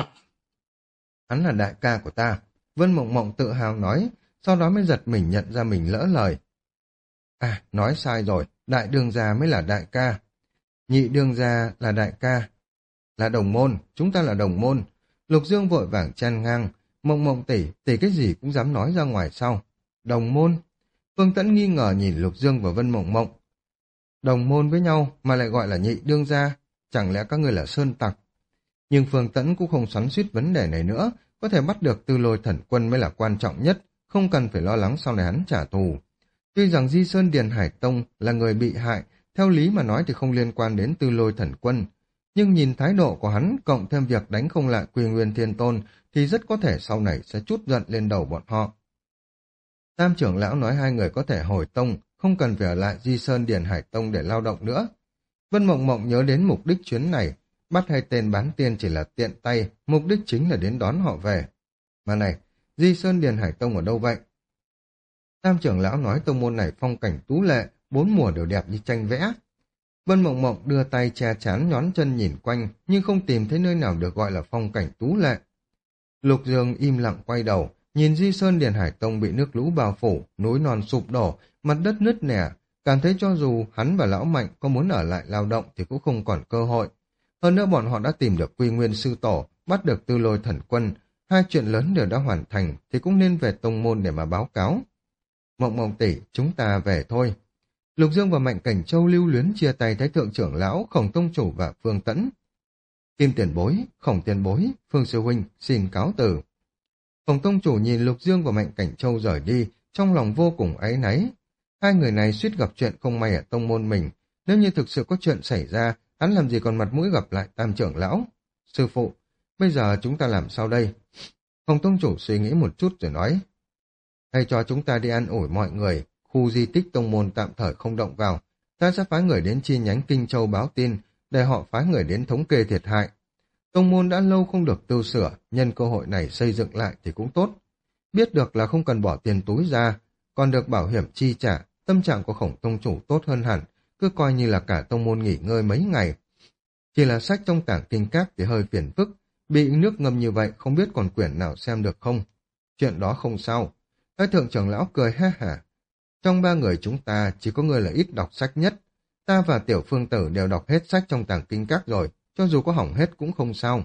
Hắn là đại ca của ta, Vân Mộng Mộng tự hào nói, sau đó mới giật mình nhận ra mình lỡ lời. À, nói sai rồi, đại đương gia mới là đại ca. Nhị đương gia là đại ca, là đồng môn, chúng ta là đồng môn. Lục Dương vội vàng chen ngang, Mộng Mộng tỷ cái gì cũng dám nói ra ngoài sau. Đồng môn? Phương Tẫn nghi ngờ nhìn Lục Dương và Vân Mộng Mộng. Đồng môn với nhau mà lại gọi là nhị đương gia, chẳng lẽ các ngươi là sơn tặc? Nhưng Phương Tẫn cũng không xoắn xuýt vấn đề này nữa, có thể bắt được Tư Lôi Thần Quân mới là quan trọng nhất, không cần phải lo lắng sau này hắn trả thù. Tuy rằng Di Sơn Điền Hải Tông là người bị hại, theo lý mà nói thì không liên quan đến Tư Lôi Thần Quân, nhưng nhìn thái độ của hắn cộng thêm việc đánh không lại Quy Nguyên Thiên Tôn thì rất có thể sau này sẽ trút giận lên đầu bọn họ. Tam trưởng lão nói hai người có thể hồi tông, không cần phải ở lại Di Sơn Điền Hải Tông để lao động nữa. Vân Mộng Mộng nhớ đến mục đích chuyến này, bắt hai tên bán tiên chỉ là tiện tay, mục đích chính là đến đón họ về. Mà này, Di Sơn Điền Hải Tông ở đâu vậy? Tam trưởng lão nói tông môn này phong cảnh tú lệ, bốn mùa đều đẹp như tranh vẽ. Vân Mộng Mộng đưa tay che chắn nhón chân nhìn quanh, nhưng không tìm thấy nơi nào được gọi là phong cảnh tú lệ. Lục Dương im lặng quay đầu, nhìn Di Sơn Điền Hải Tông bị nước lũ bao phủ, núi non sụp đổ, mặt đất nứt nẻ, cảm thấy cho dù hắn và Lão Mạnh có muốn ở lại lao động thì cũng không còn cơ hội. Hơn nữa bọn họ đã tìm được Quy Nguyên Sư Tổ, bắt được Tư Lôi Thần Quân, hai chuyện lớn đều đã hoàn thành thì cũng nên về tông môn để mà báo cáo. Mộng Mộng tỷ, chúng ta về thôi. Lục Dương và Mạnh Cảnh Châu lưu luyến chia tay Thái thượng trưởng lão, Khổng tông chủ và Phương Tẫn. Kim tiền bối, Khổng tiền bối, Phương sư huynh xin cáo từ. Khổng tông chủ nhìn Lục Dương và Mạnh Cảnh Châu rời đi, trong lòng vô cùng áy náy. Hai người này suýt gặp chuyện không may ở tông môn mình, nếu như thực sự có chuyện xảy ra, hắn làm gì còn mặt mũi gặp lại Tam trưởng lão. Sư phụ, bây giờ chúng ta làm sao đây? Khổng tông chủ suy nghĩ một chút rồi nói. Hay cho chúng ta đi an ủi mọi người, khu di tích tông môn tạm thời không động vào, ta sẽ phái người đến chi nhánh Kinh Châu báo tin, để họ phái người đến thống kê thiệt hại. Tông môn đã lâu không được tu sửa, nhân cơ hội này xây dựng lại thì cũng tốt. Biết được là không cần bỏ tiền túi ra, còn được bảo hiểm chi trả, tâm trạng của Khổng tông chủ tốt hơn hẳn, cứ coi như là cả tông môn nghỉ ngơi mấy ngày. Chỉ là sách trong tảng kinh các thì hơi phiền phức, bị nước ngâm như vậy không biết còn quyển nào xem được không. Chuyện đó không sao. Thái thượng trưởng lão cười ha hả. Trong ba người chúng ta chỉ có người là ít đọc sách nhất. Ta và Tiểu Phương Tử đều đọc hết sách trong tàng kinh các rồi, cho dù có hỏng hết cũng không sao.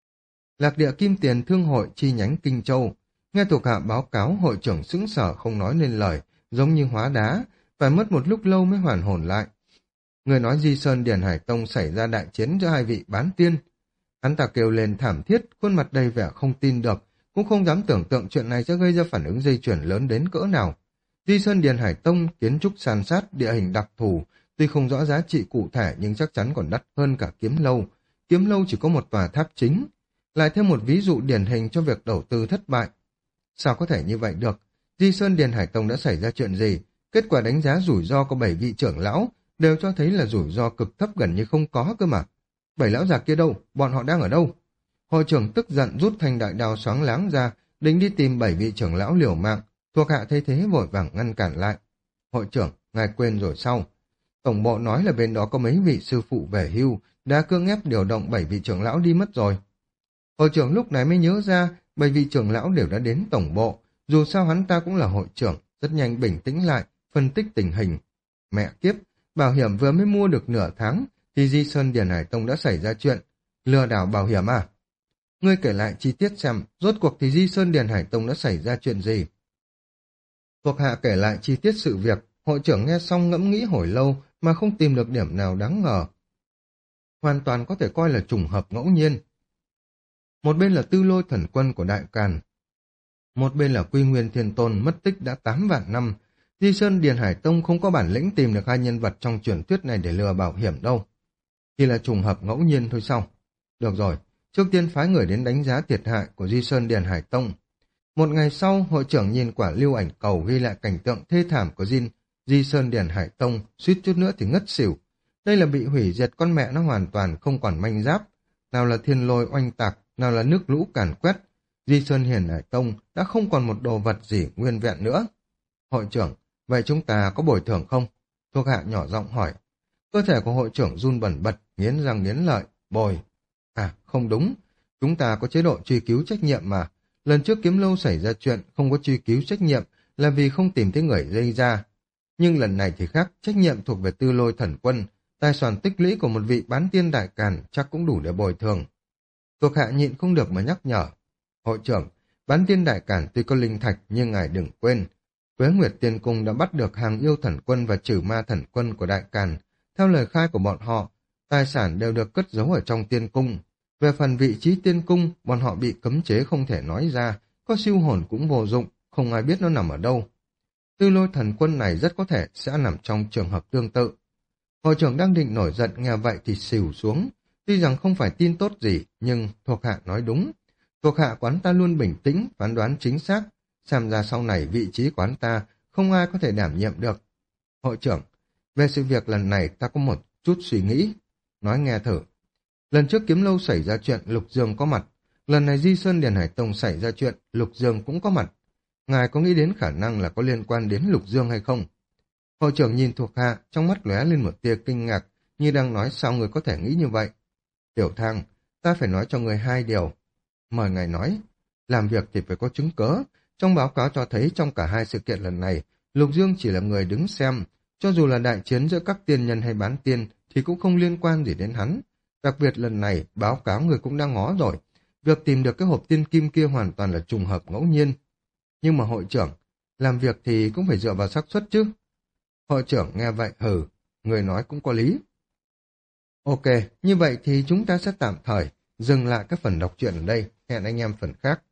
Lạc địa Kim Tiền Thương hội chi nhánh Kinh Châu. Nghe thuộc hạ báo cáo, hội trưởng sững sờ không nói nên lời, giống như hóa đá, phải mất một lúc lâu mới hoàn hồn lại. Người nói Di Sơn Điền Hải Tông xảy ra đại chiến giữa hai vị bán tiên. Hắn ta kêu lên thảm thiết, khuôn mặt đầy vẻ không tin được, cũng không dám tưởng tượng chuyện này sẽ gây ra phản ứng dây chuyền lớn đến cỡ nào. Di Sơn Điền Hải Tông kiến trúc san sát, địa hình đặc thù, tuy không rõ giá trị cụ thể nhưng chắc chắn còn đắt hơn cả Kiếm Lâu. Kiếm Lâu chỉ có một tòa tháp chính, lại thêm một ví dụ điển hình cho việc đầu tư thất bại. Sao có thể như vậy được? Di Sơn Điền Hải Tông đã xảy ra chuyện gì? Kết quả đánh giá rủi ro của 7 vị trưởng lão đều cho thấy là rủi ro cực thấp gần như không có cơ mà. 7 lão già kia đâu? Bọn họ đang ở đâu? Hội trưởng tức giận rút thanh đại đao xoáng láng ra, định đi tìm 7 vị trưởng lão liều mạng. Thuộc hạ thấy thế vội vàng ngăn cản lại. Hội trưởng, ngài quên rồi sao? Tổng bộ nói là bên đó có mấy vị sư phụ về hưu, đã cưỡng ép điều động 7 vị trưởng lão đi mất rồi. Hội trưởng lúc này mới nhớ ra 7 vị trưởng lão đều đã đến tổng bộ, dù sao hắn ta cũng là hội trưởng, rất nhanh bình tĩnh lại, phân tích tình hình. Mẹ kiếp, bảo hiểm vừa mới mua được nửa tháng, thì Di Sơn Điền Hải Tông đã xảy ra chuyện. Lừa đảo bảo hiểm à? Ngươi kể lại chi tiết xem, rốt cuộc thì Di Sơn Điền Hải Tông đã xảy ra chuyện gì? Thuộc hạ kể lại chi tiết sự việc, hội trưởng nghe xong ngẫm nghĩ hồi lâu mà không tìm được điểm nào đáng ngờ. Hoàn toàn có thể coi là trùng hợp ngẫu nhiên. Một bên là Tư Lôi thần quân của Đại Càn, một bên là Quy Nguyên Thiên Tôn mất tích đã 8 vạn năm. Di Sơn Điền Hải Tông không có bản lĩnh tìm được hai nhân vật trong truyền thuyết này để lừa bảo hiểm đâu. Chỉ là trùng hợp ngẫu nhiên thôi sao? Được rồi, trước tiên phái người đến đánh giá thiệt hại của Di Sơn Điền Hải Tông. Một ngày sau, hội trưởng nhìn quả lưu ảnh cầu ghi lại cảnh tượng thê thảm của Di Sơn Điền Hải Tông, suýt chút nữa thì ngất xỉu. Đây là bị hủy diệt, con mẹ nó hoàn toàn không còn manh giáp. Nào là thiên lôi oanh tạc, nào là nước lũ càn quét. Di Sơn Điền Hải Tông đã không còn một đồ vật gì nguyên vẹn nữa. Hội trưởng, vậy chúng ta có bồi thường không? Thuộc hạ nhỏ giọng hỏi. Cơ thể của hội trưởng run bẩn bật, nghiến răng nghiến lợi, bồi. À, không đúng. Chúng ta có chế độ truy cứu trách nhiệm mà. Lần trước Kiếm Lâu xảy ra chuyện không có truy cứu trách nhiệm là vì không tìm thấy người gây ra. Nhưng lần này thì khác, trách nhiệm thuộc về Tư Lôi thần quân, tài sản tích lũy của một vị bán tiên đại càn chắc cũng đủ để bồi thường. Thuộc hạ nhịn không được mà nhắc nhở. Hội trưởng, bán tiên đại càn tuy có linh thạch nhưng ngài đừng quên. Quế Nguyệt Tiên Cung đã bắt được hàng yêu thần quân và trừ ma thần quân của đại càn. Theo lời khai của bọn họ, tài sản đều được cất giấu ở trong tiên cung. Về phần vị trí tiên cung, bọn họ bị cấm chế không thể nói ra, có siêu hồn cũng vô dụng, không ai biết nó nằm ở đâu. Tư Lôi thần quân này rất có thể sẽ nằm trong trường hợp tương tự. Hội trưởng đang định nổi giận nghe vậy thì xỉu xuống. Tuy rằng không phải tin tốt gì, nhưng thuộc hạ nói đúng. Thuộc hạ quán ta luôn bình tĩnh, phán đoán chính xác. Xem ra sau này vị trí quán ta không ai có thể đảm nhiệm được. Hội trưởng, về sự việc lần này ta có một chút suy nghĩ. Nói nghe thử. Lần trước Kiếm Lâu xảy ra chuyện, Lục Dương có mặt. Lần này Di Sơn Điền Hải Tông xảy ra chuyện, Lục Dương cũng có mặt. Ngài có nghĩ đến khả năng là có liên quan đến Lục Dương hay không? Hội trưởng nhìn thuộc hạ, trong mắt lóe lên một tia kinh ngạc, như đang nói sao người có thể nghĩ như vậy. Tiểu Thang, ta phải nói cho người hai điều. Mời ngài nói, làm việc thì phải có chứng cớ. Trong báo cáo cho thấy trong cả hai sự kiện lần này, Lục Dương chỉ là người đứng xem. Cho dù là đại chiến giữa các tiên nhân hay bán tiên thì cũng không liên quan gì đến hắn. Đặc biệt lần này, báo cáo người cũng đang ngó rồi. Việc tìm được cái hộp tiên kim kia hoàn toàn là trùng hợp ngẫu nhiên. Nhưng mà hội trưởng, làm việc thì cũng phải dựa vào xác suất chứ. Hội trưởng nghe vậy hừ, người nói cũng có lý. Ok, như vậy thì chúng ta sẽ tạm thời dừng lại các phần đọc truyện ở đây. Hẹn anh em phần khác.